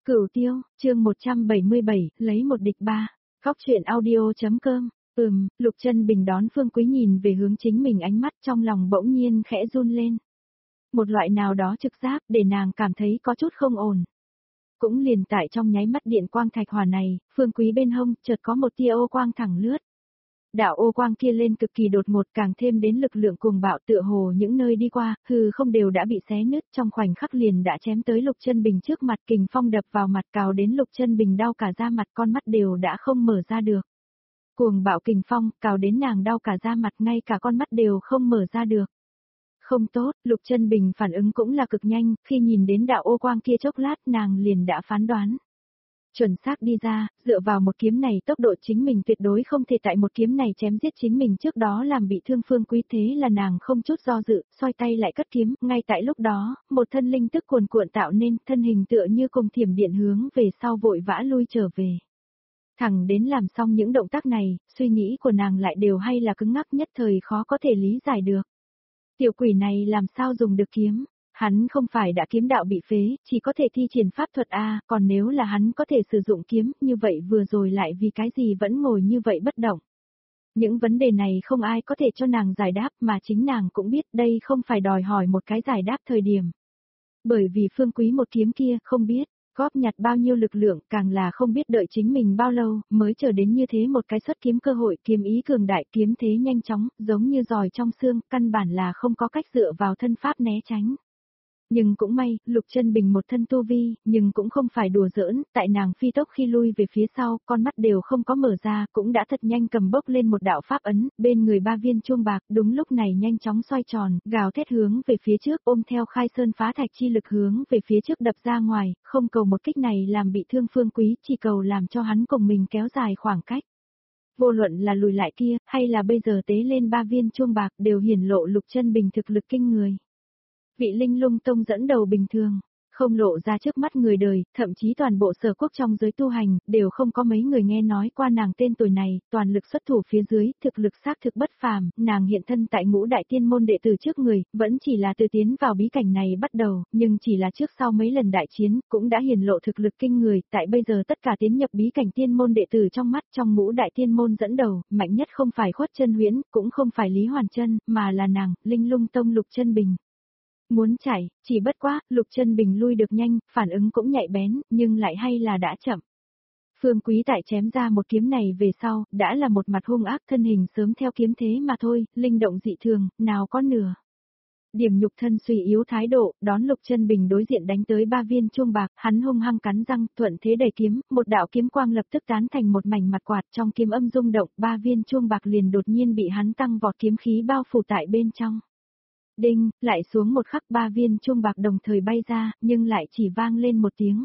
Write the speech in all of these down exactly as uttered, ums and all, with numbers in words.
Cửu Tiêu, chương một trăm bảy mươi bảy, lấy một địch ba. Góc truyện audio.com. Ừm, Lục Chân Bình đón Phương Quý nhìn về hướng chính mình, ánh mắt trong lòng bỗng nhiên khẽ run lên. Một loại nào đó trực giác để nàng cảm thấy có chút không ổn. Cũng liền tại trong nháy mắt điện quang thạch hỏa này, Phương Quý bên hông chợt có một tia ô quang thẳng lướt. Đạo ô quang kia lên cực kỳ đột ngột, càng thêm đến lực lượng cuồng bạo, tựa hồ những nơi đi qua, hư không đều đã bị xé nứt, trong khoảnh khắc liền đã chém tới Lục Chân Bình trước mặt, kình phong đập vào mặt cào đến Lục Chân Bình đau cả da mặt, con mắt đều đã không mở ra được. Cuồng bạo kình phong cào đến nàng đau cả da mặt, ngay cả con mắt đều không mở ra được. Không tốt, Lục Chân Bình phản ứng cũng là cực nhanh, khi nhìn đến đạo ô quang kia chốc lát nàng liền đã phán đoán. Chuẩn xác đi ra, dựa vào một kiếm này tốc độ chính mình tuyệt đối không thể tại một kiếm này chém giết chính mình trước đó làm bị thương Phương Quý, thế là nàng không chút do dự, xoay tay lại cất kiếm, ngay tại lúc đó, một thân linh tức cuồn cuộn tạo nên, thân hình tựa như cùng thiểm điện hướng về sau vội vã lui trở về. Thẳng đến làm xong những động tác này, suy nghĩ của nàng lại đều hay là cứng ngắc, nhất thời khó có thể lý giải được. Tiểu quỷ này làm sao dùng được kiếm? Hắn không phải đã kiếm đạo bị phế, chỉ có thể thi triển pháp thuật a, còn nếu là hắn có thể sử dụng kiếm, như vậy vừa rồi lại vì cái gì vẫn ngồi như vậy bất động? Những vấn đề này không ai có thể cho nàng giải đáp, mà chính nàng cũng biết đây không phải đòi hỏi một cái giải đáp thời điểm. Bởi vì Phương Quý một kiếm kia không biết góp nhặt bao nhiêu lực lượng, càng là không biết đợi chính mình bao lâu mới chờ đến như thế một cái xuất kiếm cơ hội, kiếm ý cường đại, kiếm thế nhanh chóng, giống như giòi trong xương, căn bản là không có cách dựa vào thân pháp né tránh. Nhưng cũng may, Lục Chân Bình một thân tu vi, nhưng cũng không phải đùa giỡn, tại nàng phi tốc khi lui về phía sau, con mắt đều không có mở ra, cũng đã thật nhanh cầm bốc lên một đạo pháp ấn, bên người ba viên chuông bạc, đúng lúc này nhanh chóng xoay tròn, gào thét hướng về phía trước, ôm theo khai sơn phá thạch chi lực hướng về phía trước đập ra ngoài, không cầu một kích này làm bị thương Phương Quý, chỉ cầu làm cho hắn cùng mình kéo dài khoảng cách. Vô luận là lùi lại kia, hay là bây giờ tế lên ba viên chuông bạc, đều hiển lộ Lục Chân Bình thực lực kinh người. Vị Linh Lung Tông dẫn đầu bình thường, không lộ ra trước mắt người đời, thậm chí toàn bộ Sở Quốc trong giới tu hành, đều không có mấy người nghe nói qua nàng tên tuổi này, toàn lực xuất thủ phía dưới, thực lực xác thực bất phàm, nàng hiện thân tại ngũ đại tiên môn đệ tử trước người, vẫn chỉ là từ tiến vào bí cảnh này bắt đầu, nhưng chỉ là trước sau mấy lần đại chiến, cũng đã hiển lộ thực lực kinh người, tại bây giờ tất cả tiến nhập bí cảnh tiên môn đệ tử trong mắt, trong ngũ đại tiên môn dẫn đầu, mạnh nhất không phải Khuất Chân Huyễn, cũng không phải Lý Hoàn Chân, mà là nàng, Linh Lung Tông Lục Chân Bình. Muốn chạy, chỉ bất quá, Lục Chân Bình lui được nhanh, phản ứng cũng nhạy bén, nhưng lại hay là đã chậm. Phương Quý tại chém ra một kiếm này về sau, đã là một mặt hung ác, thân hình sớm theo kiếm thế mà thôi, linh động dị thường, nào có nửa điểm nhục thân suy yếu thái độ, đón Lục Chân Bình đối diện đánh tới ba viên chuông bạc, hắn hung hăng cắn răng, thuận thế đẩy kiếm, một đạo kiếm quang lập tức tán thành một mảnh mặt quạt, trong kiếm âm rung động, ba viên chuông bạc liền đột nhiên bị hắn tăng vọt kiếm khí bao phủ tại bên trong. Đinh, lại xuống một khắc, ba viên chuông bạc đồng thời bay ra, nhưng lại chỉ vang lên một tiếng.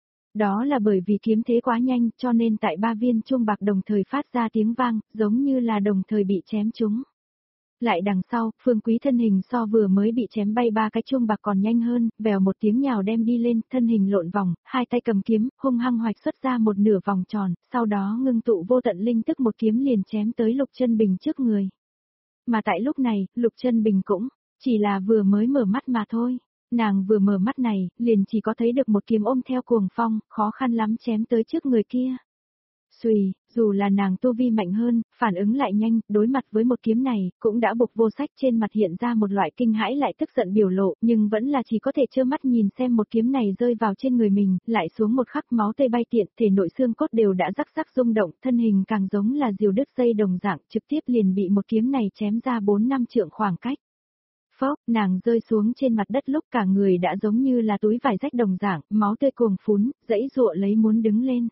Đó là bởi vì kiếm thế quá nhanh, cho nên tại ba viên chuông bạc đồng thời phát ra tiếng vang, giống như là đồng thời bị chém trúng. Lại đằng sau, Phương Quý thân hình so vừa mới bị chém bay ba cái chuông bạc còn nhanh hơn, vèo một tiếng nhào đem đi lên, thân hình lộn vòng, hai tay cầm kiếm, hung hăng hoạch xuất ra một nửa vòng tròn, sau đó ngưng tụ vô tận linh tức một kiếm liền chém tới Lục Chân Bình trước người. Mà tại lúc này, Lục Chân Bình cũng chỉ là vừa mới mở mắt mà thôi, nàng vừa mở mắt này, liền chỉ có thấy được một kiếm ôm theo cuồng phong, khó khăn lắm chém tới trước người kia. Xùy, dù là nàng tu vi mạnh hơn, phản ứng lại nhanh, đối mặt với một kiếm này, cũng đã buộc vô sách trên mặt hiện ra một loại kinh hãi lại tức giận biểu lộ, nhưng vẫn là chỉ có thể trơ mắt nhìn xem một kiếm này rơi vào trên người mình, lại xuống một khắc máu tươi bay tiện, thể nội xương cốt đều đã rắc rắc rung động, thân hình càng giống là diều đứt dây đồng dạng, trực tiếp liền bị một kiếm này chém ra bốn năm trượng khoảng cách. Phốc, nàng rơi xuống trên mặt đất lúc cả người đã giống như là túi vải rách đồng dạng, máu tươi cuồng phún, dãy dụa lấy muốn đứng lên.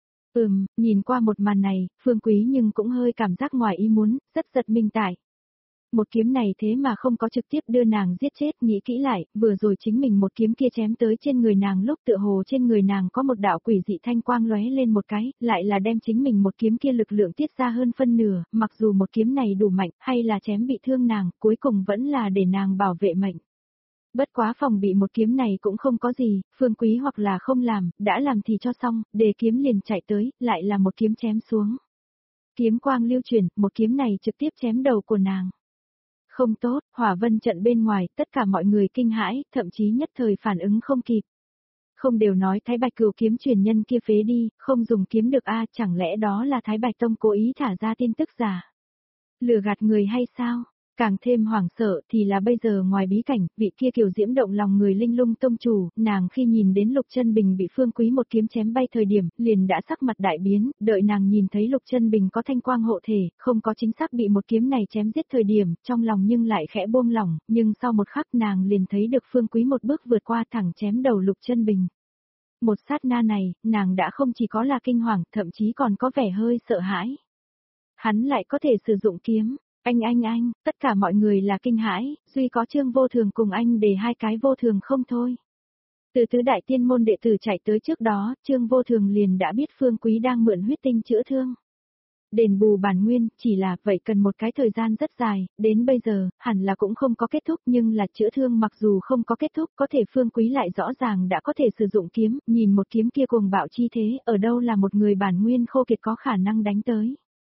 Ừm, nhìn qua một màn này, Phương Quý nhưng cũng hơi cảm giác ngoài ý muốn, rất giật mình tại. Một kiếm này thế mà không có trực tiếp đưa nàng giết chết, nghĩ kỹ lại, vừa rồi chính mình một kiếm kia chém tới trên người nàng lúc tựa hồ trên người nàng có một đạo quỷ dị thanh quang lóe lên một cái, lại là đem chính mình một kiếm kia lực lượng tiết ra hơn phân nửa, mặc dù một kiếm này đủ mạnh, hay là chém bị thương nàng, cuối cùng vẫn là để nàng bảo vệ mệnh. Bất quá phòng bị một kiếm này cũng không có gì, Phương Quý hoặc là không làm, đã làm thì cho xong, đề kiếm liền chạy tới, lại là một kiếm chém xuống. Kiếm quang lưu chuyển, một kiếm này trực tiếp chém đầu của nàng. Không tốt, Hỏa Vân trận bên ngoài, tất cả mọi người kinh hãi, thậm chí nhất thời phản ứng không kịp. không đều nói Thái Bạch Cửu kiếm truyền nhân kia phế đi, không dùng kiếm được a, chẳng lẽ đó là Thái Bạch Tông cố ý thả ra tin tức giả? Lừa gạt người hay sao? Càng thêm hoảng sợ thì là bây giờ ngoài bí cảnh, vị kia kiều diễm động lòng người Linh Lung tông chủ, nàng khi nhìn đến Lục Chân Bình bị Phương Quý một kiếm chém bay thời điểm, liền đã sắc mặt đại biến, đợi nàng nhìn thấy Lục Chân Bình có thanh quang hộ thể, không có chính xác bị một kiếm này chém giết thời điểm, trong lòng nhưng lại khẽ buông lỏng, nhưng sau một khắc nàng liền thấy được Phương Quý một bước vượt qua thẳng chém đầu Lục Chân Bình. Một sát na này, nàng đã không chỉ có là kinh hoàng, thậm chí còn có vẻ hơi sợ hãi. Hắn lại có thể sử dụng kiếm. Anh anh anh, tất cả mọi người là kinh hãi, duy có Trương Vô Thường cùng anh để hai cái vô thường không thôi. Từ tứ đại tiên môn đệ tử chạy tới trước đó, Trương Vô Thường liền đã biết Phương Quý đang mượn huyết tinh chữa thương. Đền bù bản nguyên, chỉ là vậy cần một cái thời gian rất dài, đến bây giờ, hẳn là cũng không có kết thúc nhưng là chữa thương mặc dù không có kết thúc có thể Phương Quý lại rõ ràng đã có thể sử dụng kiếm, nhìn một kiếm kia cuồng bạo chi thế, ở đâu là một người bản nguyên khô kiệt có khả năng đánh tới.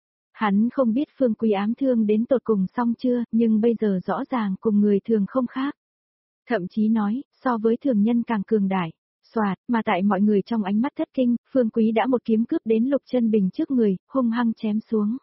Hắn không biết Phương Quý ám thương đến tột cùng xong chưa, nhưng bây giờ rõ ràng cùng người thường không khác. Thậm chí nói, so với thường nhân càng cường đại. Soạt, mà tại mọi người trong ánh mắt thất kinh, Phương Quý đã một kiếm cướp đến Lục Chân Bình trước người, hung hăng chém xuống.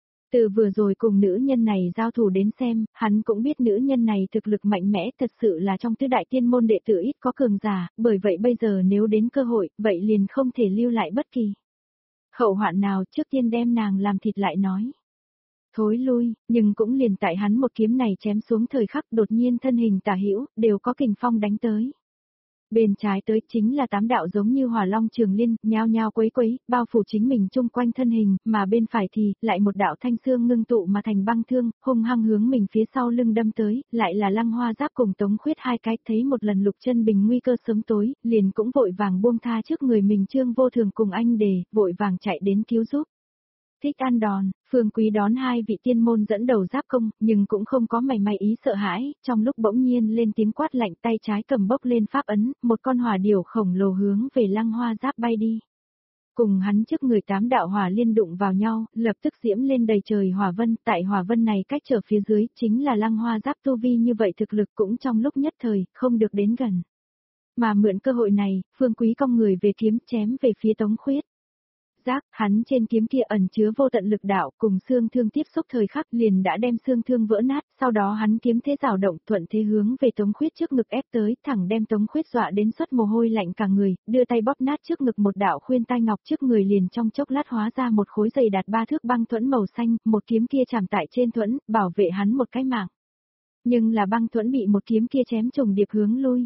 Từ vừa rồi cùng nữ nhân này giao thủ đến xem, hắn cũng biết nữ nhân này thực lực mạnh mẽ thật sự là trong tứ đại tiên môn đệ tử ít có cường giả, bởi vậy bây giờ nếu đến cơ hội, vậy liền không thể lưu lại bất kỳ hậu hoạn nào, trước tiên đem nàng làm thịt lại nói. Thối lui, nhưng cũng liền tại hắn một kiếm này chém xuống thời khắc đột nhiên thân hình tả hữu, đều có kình phong đánh tới. Bên trái tới chính là tám đạo giống như hỏa long trường liên, nhao nhao quấy quấy, bao phủ chính mình chung quanh thân hình, mà bên phải thì, lại một đạo thanh xương ngưng tụ mà thành băng thương, hung hăng hướng mình phía sau lưng đâm tới, lại là Lăng Hoa Giáp cùng Tống Khuyết hai cái, thấy một lần Lục Chân Bình nguy cơ sớm tối, liền cũng vội vàng buông tha trước người mình Trương Vô Thường cùng anh Đề, vội vàng chạy đến cứu giúp. Thích ăn đòn, Phương Quý đón hai vị tiên môn dẫn đầu giáp công, nhưng cũng không có mảy may ý sợ hãi, trong lúc bỗng nhiên lên tiếng quát lạnh tay trái cầm bốc lên pháp ấn, một con hỏa điểu khổng lồ hướng về Lăng Hoa Giáp bay đi. Cùng hắn trước người tám đạo hỏa liên đụng vào nhau, lập tức diễm lên đầy trời hỏa vân, tại hỏa vân này cách trở phía dưới, chính là Lăng Hoa Giáp tu vi như vậy thực lực cũng trong lúc nhất thời, không được đến gần. Mà mượn cơ hội này, Phương Quý cong người về kiếm chém về phía Tống Khuyết. Giác, hắn trên kiếm kia ẩn chứa vô tận lực đạo, cùng xương thương tiếp xúc thời khắc liền đã đem xương thương vỡ nát, sau đó hắn kiếm thế rào động thuận thế hướng về Tống Khuyết trước ngực ép tới, thẳng đem Tống Khuyết dọa đến xuất mồ hôi lạnh cả người, đưa tay bóp nát trước ngực một đạo khuyên tai ngọc trước người liền trong chốc lát hóa ra một khối dày đạt ba thước băng thuẫn màu xanh, một kiếm kia chạm tại trên thuẫn, bảo vệ hắn một cái mạng. Nhưng là băng thuẫn bị một kiếm kia chém trùng điệp hướng lui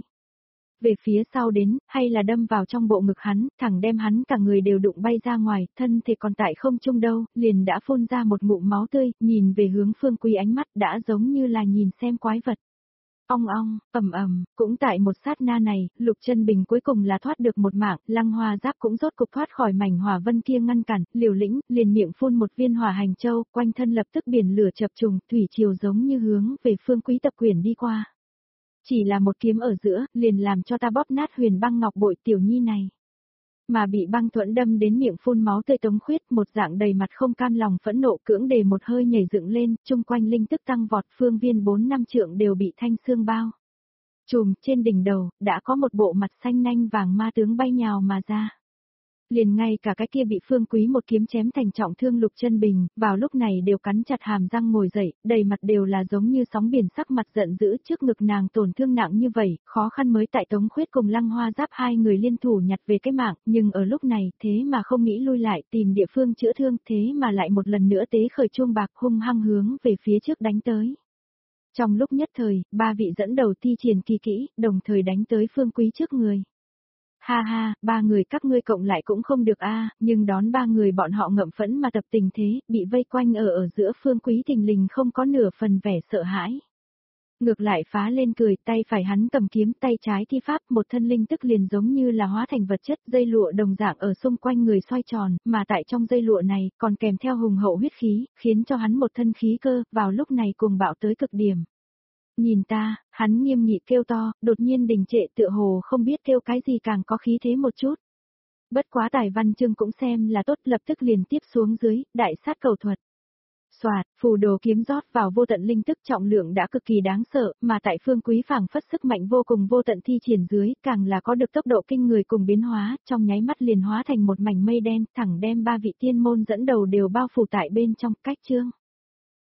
về phía sau đến, hay là đâm vào trong bộ ngực hắn, thẳng đem hắn cả người đều đụng bay ra ngoài, thân thể còn tại không trung đâu, liền đã phun ra một ngụm máu tươi, nhìn về hướng Phương Quý ánh mắt đã giống như là nhìn xem quái vật. Ong ong, ầm ầm, cũng tại một sát na này, Lục Chân Bình cuối cùng là thoát được một mạng, Lăng Hoa Giáp cũng rốt cục thoát khỏi mảnh hỏa vân kia ngăn cản, Liều Lĩnh liền miệng phun một viên hỏa hành châu, quanh thân lập tức biển lửa chập trùng, thủy triều giống như hướng về Phương Quý tập quyền đi qua. Chỉ là một kiếm ở giữa, liền làm cho ta bóp nát huyền băng ngọc bội tiểu nhi này. Mà bị băng thuẫn đâm đến miệng phun máu tươi Tống Khuyết, một dạng đầy mặt không cam lòng phẫn nộ cưỡng đề một hơi nhảy dựng lên, chung quanh linh tức tăng vọt, phương viên bốn năm trượng đều bị thanh xương bao. Chùm, trên đỉnh đầu, đã có một bộ mặt xanh nanh vàng ma tướng bay nhào mà ra. Liền ngay cả cái kia bị Phương Quý một kiếm chém thành trọng thương Lục Chân Bình, vào lúc này đều cắn chặt hàm răng ngồi dậy, đầy mặt đều là giống như sóng biển sắc mặt giận dữ trước ngực nàng tổn thương nặng như vậy, khó khăn mới tại Tống Khuyết cùng Lăng Hoa Giáp hai người liên thủ nhặt về cái mạng, nhưng ở lúc này thế mà không nghĩ lui lại tìm địa phương chữa thương, thế mà lại một lần nữa tế khởi chuông bạc hung hăng hướng về phía trước đánh tới. Trong lúc nhất thời, ba vị dẫn đầu thi triển kỳ kỹ, đồng thời đánh tới Phương Quý trước người. Ha ha, ba người các ngươi cộng lại cũng không được a, nhưng đón ba người bọn họ ngậm phẫn mà tập tình thế, bị vây quanh ở ở giữa Phương Quý thình lình không có nửa phần vẻ sợ hãi. Ngược lại phá lên cười, tay phải hắn cầm kiếm, tay trái thi pháp, một thân linh tức liền giống như là hóa thành vật chất, dây lụa đồng dạng ở xung quanh người xoay tròn, mà tại trong dây lụa này, còn kèm theo hùng hậu huyết khí, khiến cho hắn một thân khí cơ, vào lúc này cuồng bạo tới cực điểm. Nhìn ta, hắn nghiêm nghị kêu to, đột nhiên đình trệ tựa hồ không biết kêu cái gì càng có khí thế một chút. Bất quá tài văn chương cũng xem là tốt lập tức liền tiếp xuống dưới, đại sát cầu thuật. Soạt, phù đồ kiếm rót vào vô tận linh tức trọng lượng đã cực kỳ đáng sợ, mà tại Phương Quý phảng phất sức mạnh vô cùng vô tận thi triển dưới, càng là có được tốc độ kinh người cùng biến hóa, trong nháy mắt liền hóa thành một mảnh mây đen, thẳng đem ba vị tiên môn dẫn đầu đều bao phủ tại bên trong, cách chương.